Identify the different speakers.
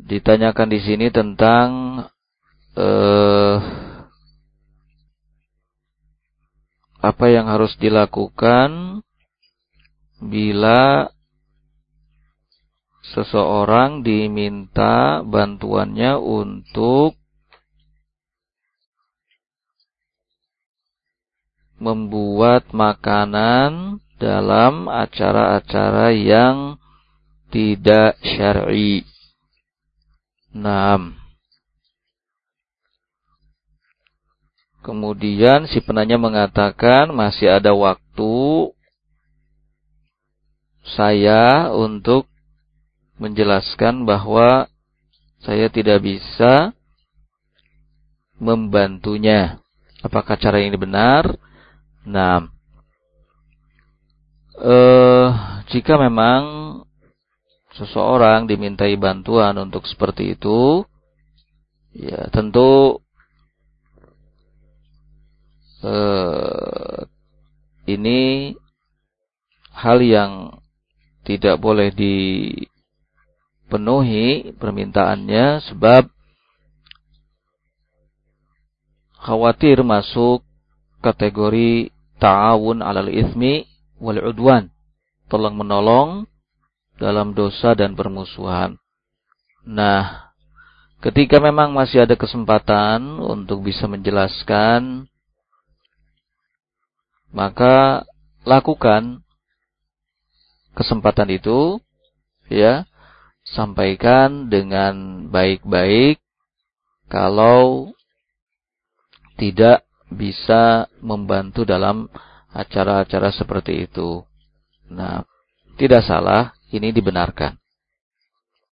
Speaker 1: ditanyakan di sini tentang apa yang harus dilakukan bila seseorang diminta bantuannya untuk membuat makanan dalam acara-acara yang tidak syar'i. 6. Kemudian si penanya mengatakan masih ada waktu saya untuk menjelaskan bahwa saya tidak bisa membantunya. Apakah cara ini benar? Nah, jika memang seseorang dimintai bantuan untuk seperti itu, ya tentu ini hal yang tidak boleh dipenuhi permintaannya, sebab khawatir masuk kategori ta'awun 'alal itsmi wal 'udwan, tolong menolong dalam dosa dan permusuhan. Nah, ketika memang masih ada kesempatan untuk bisa menjelaskan, maka lakukan kesempatan itu, ya, sampaikan dengan baik-baik. Kalau tidak bisa membantu dalam acara-acara seperti itu, nah, tidak salah, ini dibenarkan.